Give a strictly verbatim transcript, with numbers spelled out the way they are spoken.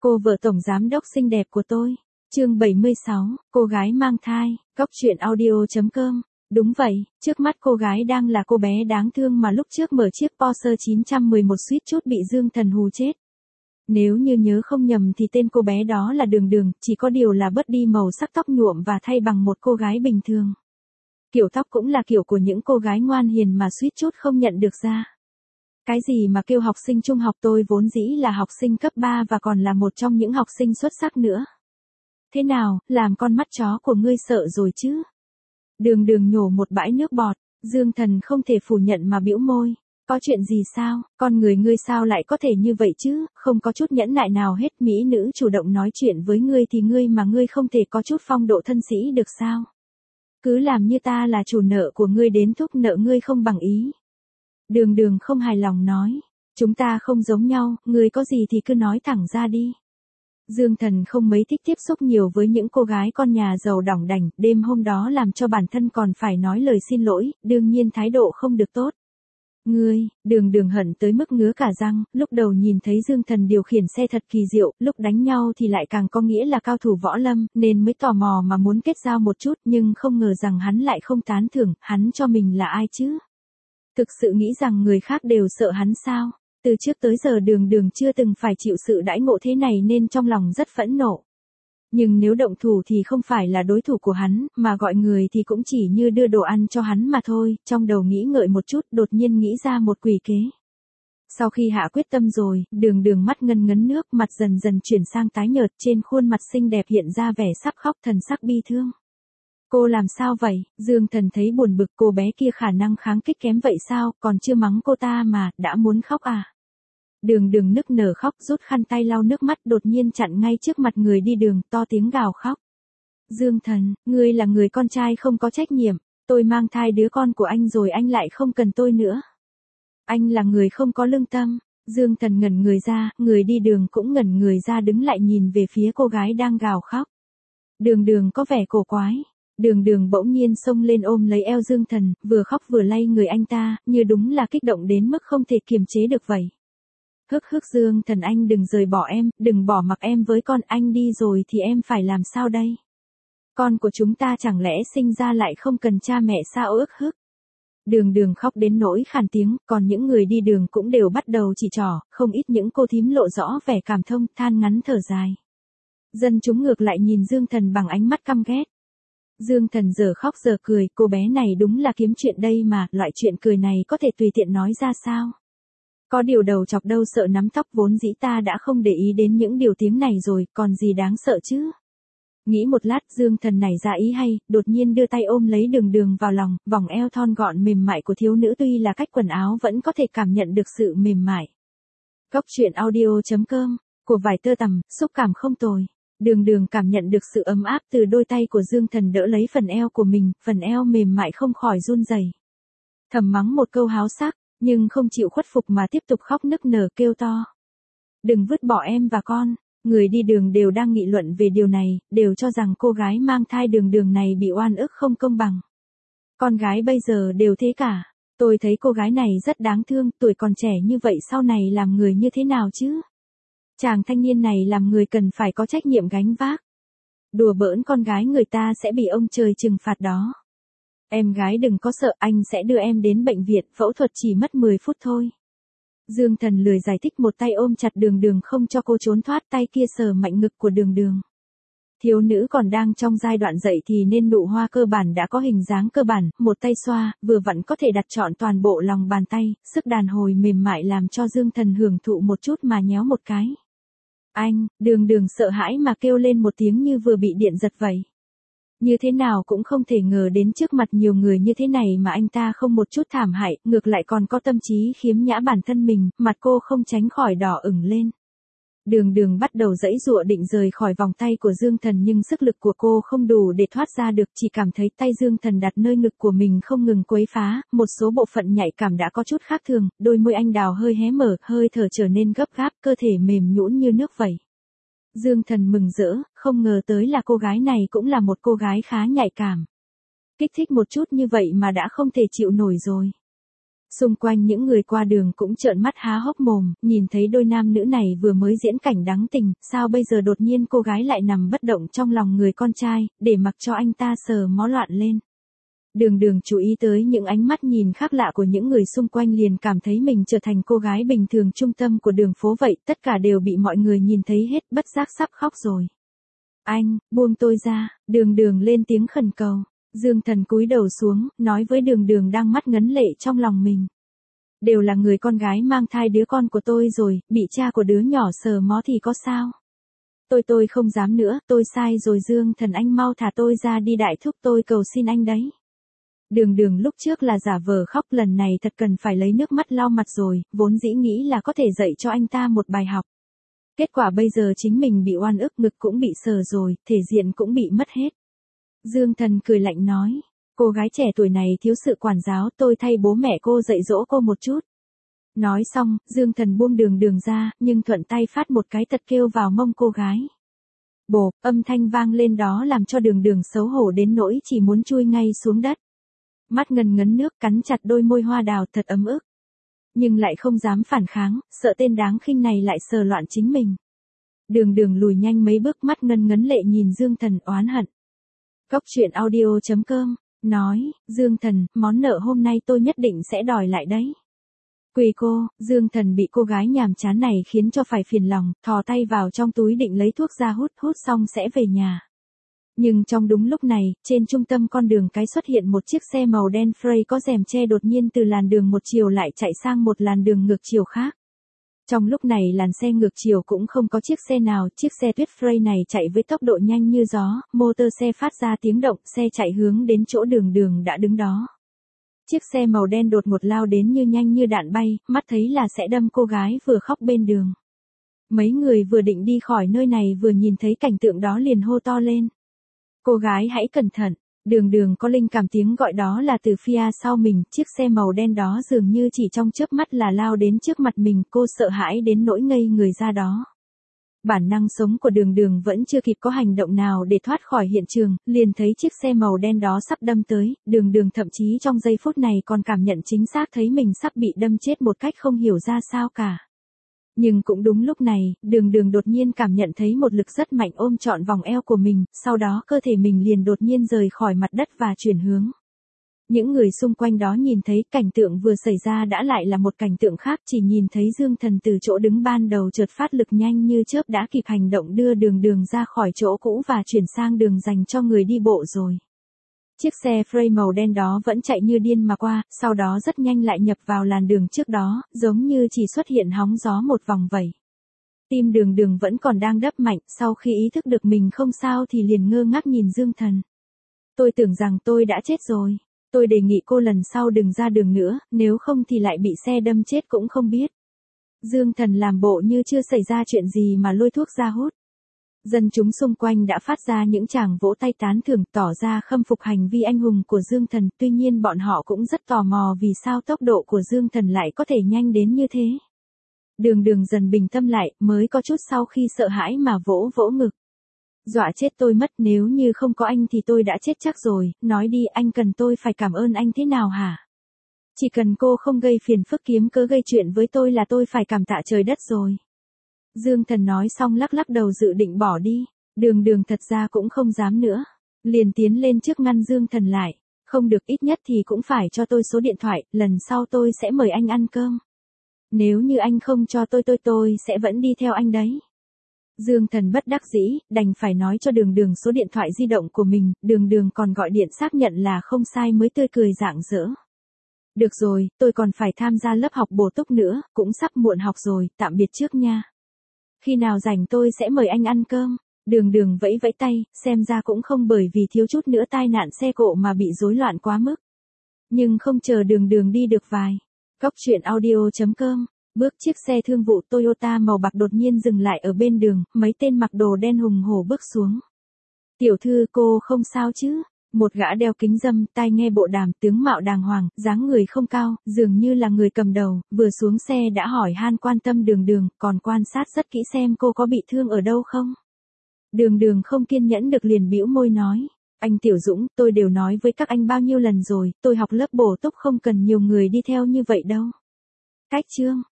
Cô vợ tổng giám đốc xinh đẹp của tôi. Chương bảy mươi sáu, cô gái mang thai, góc truyện audio chấm com. Đúng vậy, trước mắt cô gái đang là cô bé đáng thương mà lúc trước mở chiếc Porsche chín một một suýt chút bị Dương Thần hù chết. Nếu như nhớ không nhầm thì tên cô bé đó là Đường Đường, chỉ có điều là bớt đi màu sắc tóc nhuộm và thay bằng một cô gái bình thường. Kiểu tóc cũng là kiểu của những cô gái ngoan hiền mà suýt chút không nhận được ra. Cái gì mà kêu học sinh trung học, tôi vốn dĩ là học sinh cấp ba và còn là một trong những học sinh xuất sắc nữa. Thế nào, làm con mắt chó của ngươi sợ rồi chứ? Đường Đường nhổ một bãi nước bọt, Dương Thần không thể phủ nhận mà bĩu môi. Có chuyện gì sao, con người ngươi sao lại có thể như vậy chứ, không có chút nhẫn nại nào hết. Mỹ nữ chủ động nói chuyện với ngươi thì ngươi mà ngươi không thể có chút phong độ thân sĩ được sao? Cứ làm như ta là chủ nợ của ngươi đến thúc nợ ngươi không bằng ý. Đường Đường không hài lòng nói, chúng ta không giống nhau, ngươi có gì thì cứ nói thẳng ra đi. Dương Thần không mấy thích tiếp xúc nhiều với những cô gái con nhà giàu đỏng đảnh, đêm hôm đó làm cho bản thân còn phải nói lời xin lỗi, đương nhiên thái độ không được tốt. Ngươi, Đường Đường hận tới mức ngứa cả răng, lúc đầu nhìn thấy Dương Thần điều khiển xe thật kỳ diệu, lúc đánh nhau thì lại càng có nghĩa là cao thủ võ lâm, nên mới tò mò mà muốn kết giao một chút, nhưng không ngờ rằng hắn lại không tán thưởng, hắn cho mình là ai chứ? Thực sự nghĩ rằng người khác đều sợ hắn sao? Từ trước tới giờ Đường Đường chưa từng phải chịu sự đãi ngộ thế này nên trong lòng rất phẫn nộ. Nhưng nếu động thủ thì không phải là đối thủ của hắn, mà gọi người thì cũng chỉ như đưa đồ ăn cho hắn mà thôi, trong đầu nghĩ ngợi một chút đột nhiên nghĩ ra một quỷ kế. Sau khi hạ quyết tâm rồi, Đường Đường mắt ngân ngấn nước, mặt dần dần chuyển sang tái nhợt, trên khuôn mặt xinh đẹp hiện ra vẻ sắp khóc, thần sắc bi thương. Cô làm sao vậy? Dương Thần thấy buồn bực, cô bé kia khả năng kháng kích kém vậy sao, còn chưa mắng cô ta mà, đã muốn khóc à? Đường Đường nức nở khóc, rút khăn tay lau nước mắt, đột nhiên chặn ngay trước mặt người đi đường, to tiếng gào khóc. Dương Thần, ngươi là người con trai không có trách nhiệm, tôi mang thai đứa con của anh rồi anh lại không cần tôi nữa. Anh là người không có lương tâm. Dương Thần ngẩn người ra, người đi đường cũng ngẩn người ra đứng lại nhìn về phía cô gái đang gào khóc. Đường Đường có vẻ cổ quái. Đường Đường bỗng nhiên xông lên ôm lấy eo Dương Thần, vừa khóc vừa lay người anh ta, như đúng là kích động đến mức không thể kiềm chế được vậy. Hức hức Dương Thần, anh đừng rời bỏ em, đừng bỏ mặc em với con, anh đi rồi thì em phải làm sao đây? Con của chúng ta chẳng lẽ sinh ra lại không cần cha mẹ sao? Ức hức. Đường Đường khóc đến nỗi khàn tiếng, còn những người đi đường cũng đều bắt đầu chỉ trỏ, không ít những cô thím lộ rõ vẻ cảm thông, than ngắn thở dài. Dân chúng ngược lại nhìn Dương Thần bằng ánh mắt căm ghét. Dương Thần giờ khóc giờ cười, cô bé này đúng là kiếm chuyện đây mà, loại chuyện cười này có thể tùy tiện nói ra sao? Có điều đầu chọc đâu sợ nắm tóc, vốn dĩ ta đã không để ý đến những điều tiếng này rồi, còn gì đáng sợ chứ? Nghĩ một lát, Dương Thần nảy ra ý hay, đột nhiên đưa tay ôm lấy Đường Đường vào lòng, vòng eo thon gọn mềm mại của thiếu nữ tuy là cách quần áo vẫn có thể cảm nhận được sự mềm mại. Góc truyện audio chấm com, của vải tơ tằm, xúc cảm không tồi. Đường Đường cảm nhận được sự ấm áp từ đôi tay của Dương Thần đỡ lấy phần eo của mình, phần eo mềm mại không khỏi run rẩy. Thầm mắng một câu háo sắc, nhưng không chịu khuất phục mà tiếp tục khóc nức nở kêu to. Đừng vứt bỏ em và con. Người đi đường đều đang nghị luận về điều này, đều cho rằng cô gái mang thai Đường Đường này bị oan ức không công bằng. Con gái bây giờ đều thế cả. Tôi thấy cô gái này rất đáng thương, tuổi còn trẻ như vậy sau này làm người như thế nào chứ? Chàng thanh niên này làm người cần phải có trách nhiệm gánh vác. Đùa bỡn con gái người ta sẽ bị ông trời trừng phạt đó. Em gái đừng có sợ, anh sẽ đưa em đến bệnh viện, phẫu thuật chỉ mất mười phút thôi. Dương Thần lười giải thích, một tay ôm chặt Đường Đường không cho cô trốn thoát, tay kia sờ mạnh ngực của Đường Đường. Thiếu nữ còn đang trong giai đoạn dậy thì nên nụ hoa cơ bản đã có hình dáng cơ bản, một tay xoa, vừa vặn có thể đặt trọn toàn bộ lòng bàn tay, sức đàn hồi mềm mại làm cho Dương Thần hưởng thụ một chút mà nhéo một cái. Anh, Đường Đường sợ hãi mà kêu lên một tiếng như vừa bị điện giật vậy. Như thế nào cũng không thể ngờ đến trước mặt nhiều người như thế này mà anh ta không một chút thảm hại, ngược lại còn có tâm trí khiếm nhã bản thân mình, mặt cô không tránh khỏi đỏ ửng lên. Đường Đường bắt đầu giãy giụa định rời khỏi vòng tay của Dương Thần nhưng sức lực của cô không đủ để thoát ra được, chỉ cảm thấy tay Dương Thần đặt nơi ngực của mình không ngừng quấy phá, một số bộ phận nhạy cảm đã có chút khác thường, đôi môi anh đào hơi hé mở, hơi thở trở nên gấp gáp, cơ thể mềm nhũn như nước vậy. Dương Thần mừng rỡ, không ngờ tới là cô gái này cũng là một cô gái khá nhạy cảm. Kích thích một chút như vậy mà đã không thể chịu nổi rồi. Xung quanh những người qua đường cũng trợn mắt há hốc mồm, nhìn thấy đôi nam nữ này vừa mới diễn cảnh đáng tình, sao bây giờ đột nhiên cô gái lại nằm bất động trong lòng người con trai, để mặc cho anh ta sờ mó loạn lên. Đường Đường chú ý tới những ánh mắt nhìn khác lạ của những người xung quanh liền cảm thấy mình trở thành cô gái bình thường trung tâm của đường phố vậy, tất cả đều bị mọi người nhìn thấy hết, bất giác sắp khóc rồi. Anh, buông tôi ra, Đường Đường lên tiếng khẩn cầu. Dương Thần cúi đầu xuống, nói với Đường Đường đang mắt ngấn lệ trong lòng mình. Đều là người con gái mang thai đứa con của tôi rồi, bị cha của đứa nhỏ sờ mó thì có sao? Tôi tôi không dám nữa, tôi sai rồi Dương Thần, anh mau thả tôi ra đi, đại thúc tôi cầu xin anh đấy. Đường Đường lúc trước là giả vờ khóc, lần này thật cần phải lấy nước mắt lau mặt rồi, vốn dĩ nghĩ là có thể dạy cho anh ta một bài học. Kết quả bây giờ chính mình bị oan ức, ngực cũng bị sờ rồi, thể diện cũng bị mất hết. Dương Thần cười lạnh nói, cô gái trẻ tuổi này thiếu sự quản giáo, tôi thay bố mẹ cô dạy dỗ cô một chút. Nói xong, Dương Thần buông Đường Đường ra, nhưng thuận tay phát một cái tật kêu vào mông cô gái. Bộp, âm thanh vang lên đó làm cho Đường Đường xấu hổ đến nỗi chỉ muốn chui ngay xuống đất. Mắt ngần ngấn nước, cắn chặt đôi môi hoa đào, thật ấm ức. Nhưng lại không dám phản kháng, sợ tên đáng khinh này lại sờ loạn chính mình. Đường Đường lùi nhanh mấy bước, mắt ngân ngấn lệ nhìn Dương Thần oán hận. Cốc truyện audio chấm com, nói, Dương Thần, món nợ hôm nay tôi nhất định sẽ đòi lại đấy. Quỳ cô, Dương Thần bị cô gái nhàm chán này khiến cho phải phiền lòng, thò tay vào trong túi định lấy thuốc ra hút, hút xong sẽ về nhà. Nhưng trong đúng lúc này, trên trung tâm con đường cái xuất hiện một chiếc xe màu đen Frey có rèm che đột nhiên từ làn đường một chiều lại chạy sang một làn đường ngược chiều khác. Trong lúc này làn xe ngược chiều cũng không có chiếc xe nào, chiếc xe tuyết Frey này chạy với tốc độ nhanh như gió, motor xe phát ra tiếng động, xe chạy hướng đến chỗ Đường Đường đã đứng đó. Chiếc xe màu đen đột ngột lao đến như nhanh như đạn bay, mắt thấy là sẽ đâm cô gái vừa khóc bên đường. Mấy người vừa định đi khỏi nơi này vừa nhìn thấy cảnh tượng đó liền hô to lên. Cô gái hãy cẩn thận, Đường Đường có linh cảm tiếng gọi đó là từ phía sau mình, chiếc xe màu đen đó dường như chỉ trong chớp mắt là lao đến trước mặt mình, cô sợ hãi đến nỗi ngây người ra đó. Bản năng sống của Đường Đường vẫn chưa kịp có hành động nào để thoát khỏi hiện trường, liền thấy chiếc xe màu đen đó sắp đâm tới, Đường Đường thậm chí trong giây phút này còn cảm nhận chính xác thấy mình sắp bị đâm chết một cách không hiểu ra sao cả. Nhưng cũng đúng lúc này, Đường Đường đột nhiên cảm nhận thấy một lực rất mạnh ôm trọn vòng eo của mình, sau đó cơ thể mình liền đột nhiên rời khỏi mặt đất và chuyển hướng. Những người xung quanh đó nhìn thấy cảnh tượng vừa xảy ra đã lại là một cảnh tượng khác, chỉ nhìn thấy Dương Thần từ chỗ đứng ban đầu chợt phát lực nhanh như chớp đã kịp hành động đưa Đường Đường ra khỏi chỗ cũ và chuyển sang đường dành cho người đi bộ rồi. Chiếc xe Frey màu đen đó vẫn chạy như điên mà qua, sau đó rất nhanh lại nhập vào làn đường trước đó, giống như chỉ xuất hiện hóng gió một vòng vậy. Tim Đường Đường vẫn còn đang đập mạnh, sau khi ý thức được mình không sao thì liền ngơ ngác nhìn Dương Thần. Tôi tưởng rằng tôi đã chết rồi. Tôi đề nghị cô lần sau đừng ra đường nữa, nếu không thì lại bị xe đâm chết cũng không biết. Dương Thần làm bộ như chưa xảy ra chuyện gì mà lôi thuốc ra hút. Dân chúng xung quanh đã phát ra những tràng vỗ tay tán thưởng, tỏ ra khâm phục hành vi anh hùng của Dương Thần, tuy nhiên bọn họ cũng rất tò mò vì sao tốc độ của Dương Thần lại có thể nhanh đến như thế. Đường Đường dần bình tâm lại, mới có chút sau khi sợ hãi mà vỗ vỗ ngực. Dọa chết tôi mất, nếu như không có anh thì tôi đã chết chắc rồi, nói đi, anh cần tôi phải cảm ơn anh thế nào hả? Chỉ cần cô không gây phiền phức kiếm cớ gây chuyện với tôi là tôi phải cảm tạ trời đất rồi. Dương Thần nói xong lắc lắc đầu dự định bỏ đi, Đường Đường thật ra cũng không dám nữa. Liền tiến lên trước ngăn Dương Thần lại, không được, ít nhất thì cũng phải cho tôi số điện thoại, lần sau tôi sẽ mời anh ăn cơm. Nếu như anh không cho tôi tôi tôi sẽ vẫn đi theo anh đấy. Dương Thần bất đắc dĩ, đành phải nói cho Đường Đường số điện thoại di động của mình, Đường Đường còn gọi điện xác nhận là không sai mới tươi cười rạng rỡ. Được rồi, tôi còn phải tham gia lớp học bổ túc nữa, cũng sắp muộn học rồi, tạm biệt trước nha. Khi nào rảnh tôi sẽ mời anh ăn cơm. Đường Đường vẫy vẫy tay, xem ra cũng không bởi vì thiếu chút nữa tai nạn xe cộ mà bị rối loạn quá mức. Nhưng không chờ Đường Đường đi được vài. Cốc truyện audio chấm com. Bước chiếc xe thương vụ Toyota màu bạc đột nhiên dừng lại ở bên đường, mấy tên mặc đồ đen hùng hổ bước xuống. Tiểu thư, cô không sao chứ? Một gã đeo kính râm, tai nghe bộ đàm, tướng mạo đàng hoàng, dáng người không cao, dường như là người cầm đầu, vừa xuống xe đã hỏi han quan tâm Đường Đường, còn quan sát rất kỹ xem cô có bị thương ở đâu không. Đường Đường không kiên nhẫn được liền bĩu môi nói, Anh Tiểu Dũng, tôi đều nói với các anh bao nhiêu lần rồi, tôi học lớp bổ túc không cần nhiều người đi theo như vậy đâu. Cách chương